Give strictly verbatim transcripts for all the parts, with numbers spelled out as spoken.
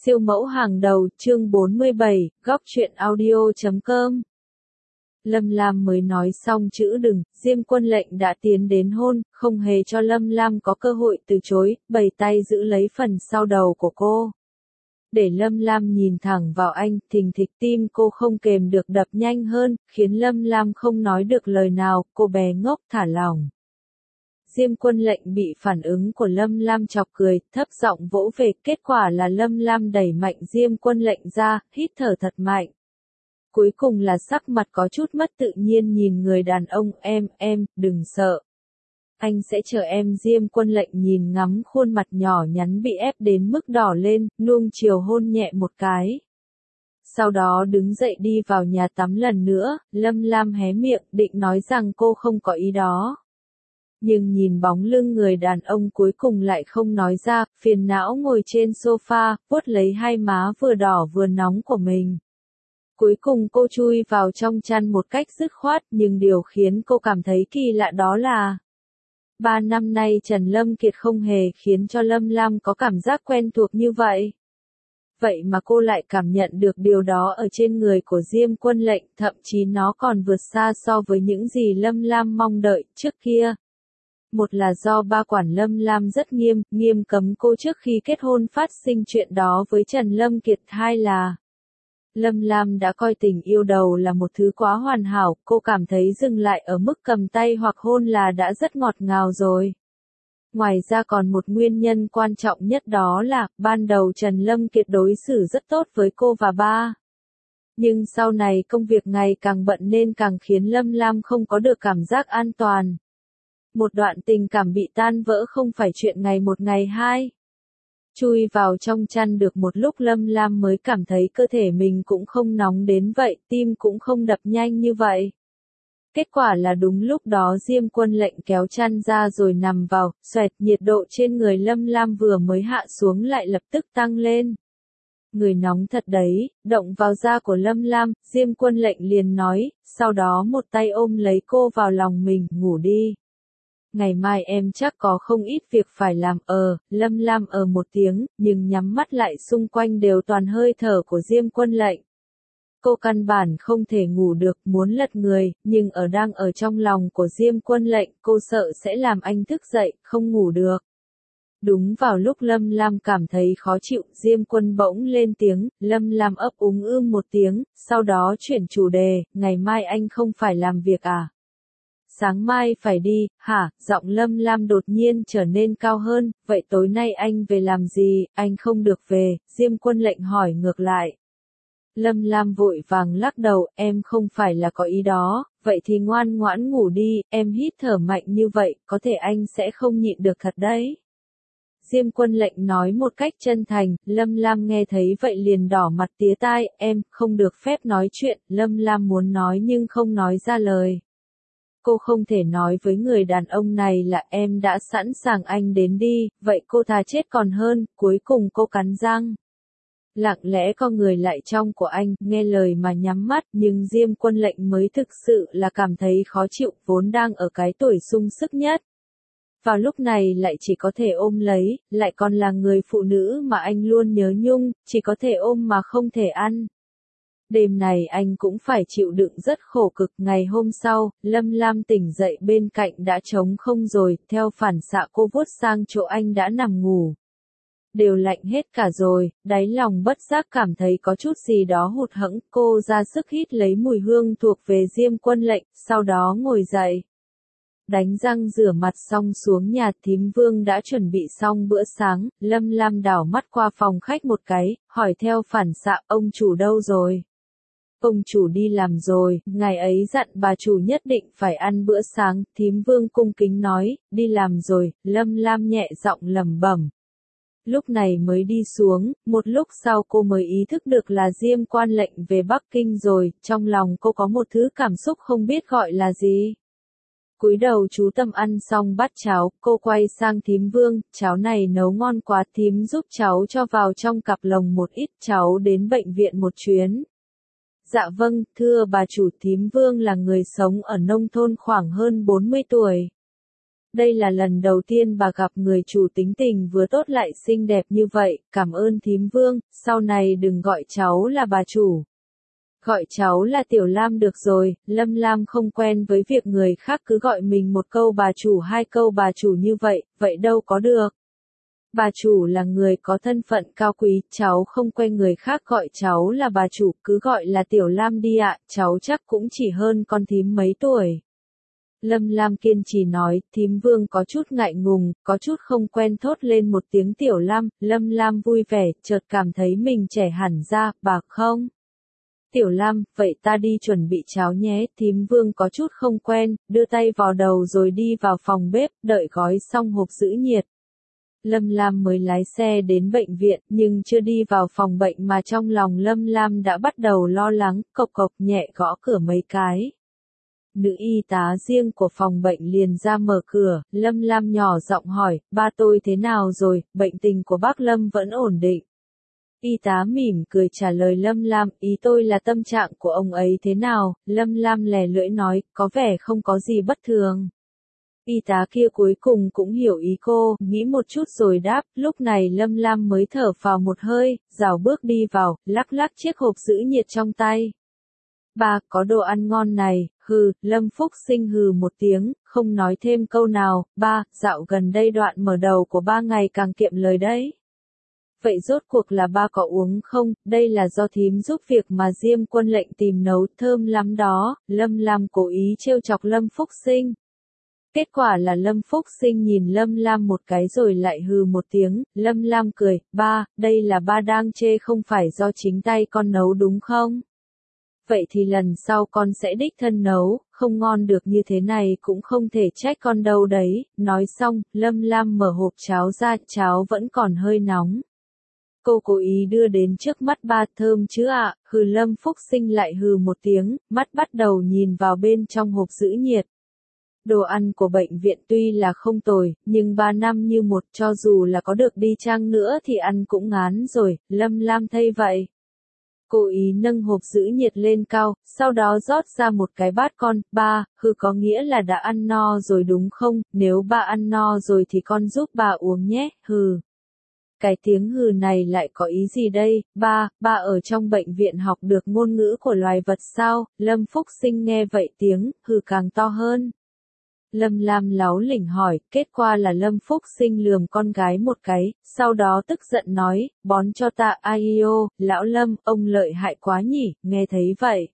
Siêu mẫu hàng đầu, chương bốn mươi bảy, góc truyện audio chấm com. Lâm Lam mới nói xong chữ đừng, Diêm Quân Lệnh đã tiến đến hôn, không hề cho Lâm Lam có cơ hội từ chối, bày tay giữ lấy phần sau đầu của cô. Để Lâm Lam nhìn thẳng vào anh, thình thịch tim cô không kềm được đập nhanh hơn, khiến Lâm Lam không nói được lời nào, cô bé ngốc thả lỏng. Diêm Quân Lệnh bị phản ứng của Lâm Lam chọc cười, thấp giọng vỗ về, kết quả là Lâm Lam đẩy mạnh Diêm Quân Lệnh ra, hít thở thật mạnh. Cuối cùng là sắc mặt có chút mất tự nhiên nhìn người đàn ông, em, em, đừng sợ. Anh sẽ chờ em. Diêm Quân Lệnh nhìn ngắm khuôn mặt nhỏ nhắn bị ép đến mức đỏ lên, nuông chiều hôn nhẹ một cái. Sau đó đứng dậy đi vào nhà tắm lần nữa, Lâm Lam hé miệng định nói rằng cô không có ý đó. Nhưng nhìn bóng lưng người đàn ông cuối cùng lại không nói ra, phiền não ngồi trên sofa, vuốt lấy hai má vừa đỏ vừa nóng của mình. Cuối cùng cô chui vào trong chăn một cách dứt khoát, nhưng điều khiến cô cảm thấy kỳ lạ đó là ba năm nay Trần Lâm Kiệt không hề khiến cho Lâm Lam có cảm giác quen thuộc như vậy. Vậy mà cô lại cảm nhận được điều đó ở trên người của Diêm Quân Lệnh, thậm chí nó còn vượt xa so với những gì Lâm Lam mong đợi trước kia. Một là do ba quản Lâm Lam rất nghiêm, nghiêm cấm cô trước khi kết hôn phát sinh chuyện đó với Trần Lâm Kiệt. Hai là Lâm Lam đã coi tình yêu đầu là một thứ quá hoàn hảo, cô cảm thấy dừng lại ở mức cầm tay hoặc hôn là đã rất ngọt ngào rồi. Ngoài ra còn một nguyên nhân quan trọng nhất đó là, ban đầu Trần Lâm Kiệt đối xử rất tốt với cô và ba. Nhưng sau này công việc ngày càng bận nên càng khiến Lâm Lam không có được cảm giác an toàn. Một đoạn tình cảm bị tan vỡ không phải chuyện ngày một ngày hai. Chui vào trong chăn được một lúc Lâm Lam mới cảm thấy cơ thể mình cũng không nóng đến vậy, tim cũng không đập nhanh như vậy. Kết quả là đúng lúc đó Diêm Quân Lệnh kéo chăn ra rồi nằm vào, xoẹt, nhiệt độ trên người Lâm Lam vừa mới hạ xuống lại lập tức tăng lên. Người nóng thật đấy, động vào da của Lâm Lam, Diêm Quân Lệnh liền nói, sau đó một tay ôm lấy cô vào lòng mình, ngủ đi. Ngày mai em chắc có không ít việc phải làm. Ờ, Lâm Lam ờ một tiếng, nhưng nhắm mắt lại xung quanh đều toàn hơi thở của Diêm Quân Lệnh. Cô căn bản không thể ngủ được, muốn lật người, nhưng ở đang ở trong lòng của Diêm Quân Lệnh, cô sợ sẽ làm anh thức dậy, không ngủ được. Đúng vào lúc Lâm Lam cảm thấy khó chịu, Diêm Quân bỗng lên tiếng, Lâm Lam ấp úng ưm một tiếng, sau đó chuyển chủ đề, ngày mai anh không phải làm việc à? Sáng mai phải đi, hả? Giọng Lâm Lam đột nhiên trở nên cao hơn, vậy tối nay anh về làm gì? Anh không được về. Diêm Quân Lệnh hỏi ngược lại. Lâm Lam vội vàng lắc đầu, em không phải là có ý đó, vậy thì ngoan ngoãn ngủ đi, em hít thở mạnh như vậy, có thể anh sẽ không nhịn được thật đấy. Diêm Quân Lệnh nói một cách chân thành, Lâm Lam nghe thấy vậy liền đỏ mặt tía tai, em, không được phép nói chuyện. Lâm Lam muốn nói nhưng không nói ra lời. Cô không thể nói với người đàn ông này là em đã sẵn sàng anh đến đi, vậy cô thà chết còn hơn. Cuối cùng cô cắn răng. Lặng lẽ co người lại trong của anh, nghe lời mà nhắm mắt, nhưng Diêm Quân Lệnh mới thực sự là cảm thấy khó chịu, vốn đang ở cái tuổi sung sức nhất. Vào lúc này lại chỉ có thể ôm lấy, lại còn là người phụ nữ mà anh luôn nhớ nhung, chỉ có thể ôm mà không thể ăn. Đêm này anh cũng phải chịu đựng rất khổ cực. Ngày hôm sau, Lâm Lam tỉnh dậy bên cạnh đã trống không rồi, theo phản xạ cô vuốt sang chỗ anh đã nằm ngủ. Đều lạnh hết cả rồi, đáy lòng bất giác cảm thấy có chút gì đó hụt hẫng, cô ra sức hít lấy mùi hương thuộc về Diêm Quân Lệnh, sau đó ngồi dậy. Đánh răng rửa mặt xong xuống nhà, thím Vương đã chuẩn bị xong bữa sáng. Lâm Lam đảo mắt qua phòng khách một cái, hỏi theo phản xạ, ông chủ đâu rồi? Ông chủ đi làm rồi, ngày ấy dặn bà chủ nhất định phải ăn bữa sáng. Thím Vương cung kính nói, đi làm rồi. Lâm Lam nhẹ giọng lẩm bẩm. Lúc này mới đi xuống, một lúc sau cô mới ý thức được là Diêm Quan Lệnh về Bắc Kinh rồi, trong lòng cô có một thứ cảm xúc không biết gọi là gì. Cúi đầu chú tâm ăn xong bát cháo, cô quay sang thím Vương, cháo này nấu ngon quá, thím giúp cháu cho vào trong cặp lồng một ít, cháu đến bệnh viện một chuyến. Dạ vâng, thưa bà chủ. Thím Vương là người sống ở nông thôn khoảng hơn bốn mươi tuổi. Đây là lần đầu tiên bà gặp người chủ tính tình vừa tốt lại xinh đẹp như vậy, cảm ơn thím Vương, sau này đừng gọi cháu là bà chủ. Gọi cháu là Tiểu Lam được rồi, Lâm Lam không quen với việc người khác cứ gọi mình một câu bà chủ hai câu bà chủ như vậy, vậy đâu có được. Bà chủ là người có thân phận cao quý, cháu không quen người khác gọi cháu là bà chủ, cứ gọi là Tiểu Lam đi ạ, cháu chắc cũng chỉ hơn con thím mấy tuổi. Lâm Lam kiên trì nói, thím Vương có chút ngại ngùng, có chút không quen thốt lên một tiếng Tiểu Lam, Lâm Lam vui vẻ, chợt cảm thấy mình trẻ hẳn ra, bà không? Tiểu Lam, vậy ta đi chuẩn bị cháo nhé, thím Vương có chút không quen, đưa tay vào đầu rồi đi vào phòng bếp, đợi gói xong hộp giữ nhiệt. Lâm Lam mới lái xe đến bệnh viện, nhưng chưa đi vào phòng bệnh mà trong lòng Lâm Lam đã bắt đầu lo lắng, cộc cộc nhẹ gõ cửa mấy cái. Nữ y tá riêng của phòng bệnh liền ra mở cửa, Lâm Lam nhỏ giọng hỏi, ba tôi thế nào rồi, bệnh tình của bác Lâm vẫn ổn định. Y tá mỉm cười trả lời Lâm Lam, ý tôi là tâm trạng của ông ấy thế nào, Lâm Lam lè lưỡi nói, có vẻ không có gì bất thường. Y tá kia cuối cùng cũng hiểu ý cô, nghĩ một chút rồi đáp, lúc này Lâm Lam mới thở phào một hơi, rảo bước đi vào, lắc lắc chiếc hộp giữ nhiệt trong tay. Ba, có đồ ăn ngon này, hừ, Lâm Phúc Sinh hừ một tiếng, không nói thêm câu nào, ba, dạo gần đây đoạn mở đầu của ba ngày càng kiệm lời đấy. Vậy rốt cuộc là ba có uống không, đây là do thím giúp việc mà Diêm Quân Lệnh tìm nấu, thơm lắm đó, Lâm Lam cố ý trêu chọc Lâm Phúc Sinh. Kết quả là Lâm Phúc Sinh nhìn Lâm Lam một cái rồi lại hừ một tiếng, Lâm Lam cười, ba, đây là ba đang chê không phải do chính tay con nấu đúng không? Vậy thì lần sau con sẽ đích thân nấu, không ngon được như thế này cũng không thể trách con đâu đấy, nói xong, Lâm Lam mở hộp cháo ra, cháo vẫn còn hơi nóng. Cô cố ý đưa đến trước mắt ba, thơm chứ ạ, à? Hừ Lâm Phúc Sinh lại hừ một tiếng, mắt bắt đầu nhìn vào bên trong hộp giữ nhiệt. Đồ ăn của bệnh viện tuy là không tồi, nhưng ba năm như một cho dù là có được đi chăng nữa thì ăn cũng ngán rồi, Lâm Lam thấy vậy. Cố ý nâng hộp giữ nhiệt lên cao, sau đó rót ra một cái bát con, ba, hừ có nghĩa là đã ăn no rồi đúng không, nếu ba ăn no rồi thì con giúp bà uống nhé, hừ. Cái tiếng hừ này lại có ý gì đây, ba, ba ở trong bệnh viện học được ngôn ngữ của loài vật sao, Lâm Phúc Sinh nghe vậy tiếng, hừ càng to hơn. Lâm Lam láu lỉnh hỏi, kết quả là Lâm Phúc Sinh lườm con gái một cái, sau đó tức giận nói, bón cho ta ai ô, lão Lâm, ông lợi hại quá nhỉ, nghe thấy vậy.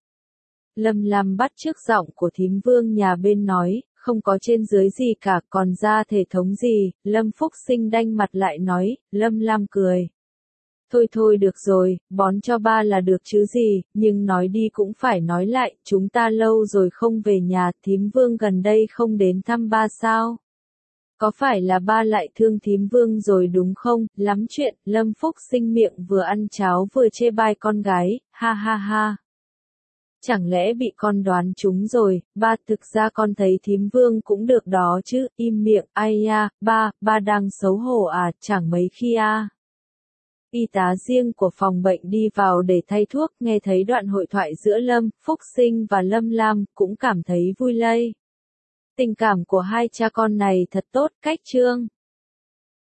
Lâm Lam bắt chước giọng của thím Vương nhà bên nói, không có trên dưới gì cả, còn ra thể thống gì, Lâm Phúc Sinh đanh mặt lại nói, Lâm Lam cười. Thôi thôi được rồi, bón cho ba là được chứ gì, nhưng nói đi cũng phải nói lại, chúng ta lâu rồi không về nhà, thím Vương gần đây không đến thăm ba sao? Có phải là ba lại thương thím Vương rồi đúng không, lắm chuyện, Lâm Phúc Sinh miệng vừa ăn cháo vừa chê bai con gái, ha ha ha. Chẳng lẽ bị con đoán trúng rồi, ba thực ra con thấy thím Vương cũng được đó chứ, im miệng, ai ya, ba, ba đang xấu hổ à, chẳng mấy khi à. Y tá riêng của phòng bệnh đi vào để thay thuốc, nghe thấy đoạn hội thoại giữa Lâm Phúc Sinh và Lâm Lam, cũng cảm thấy vui lây. Tình cảm của hai cha con này thật tốt, cách trương.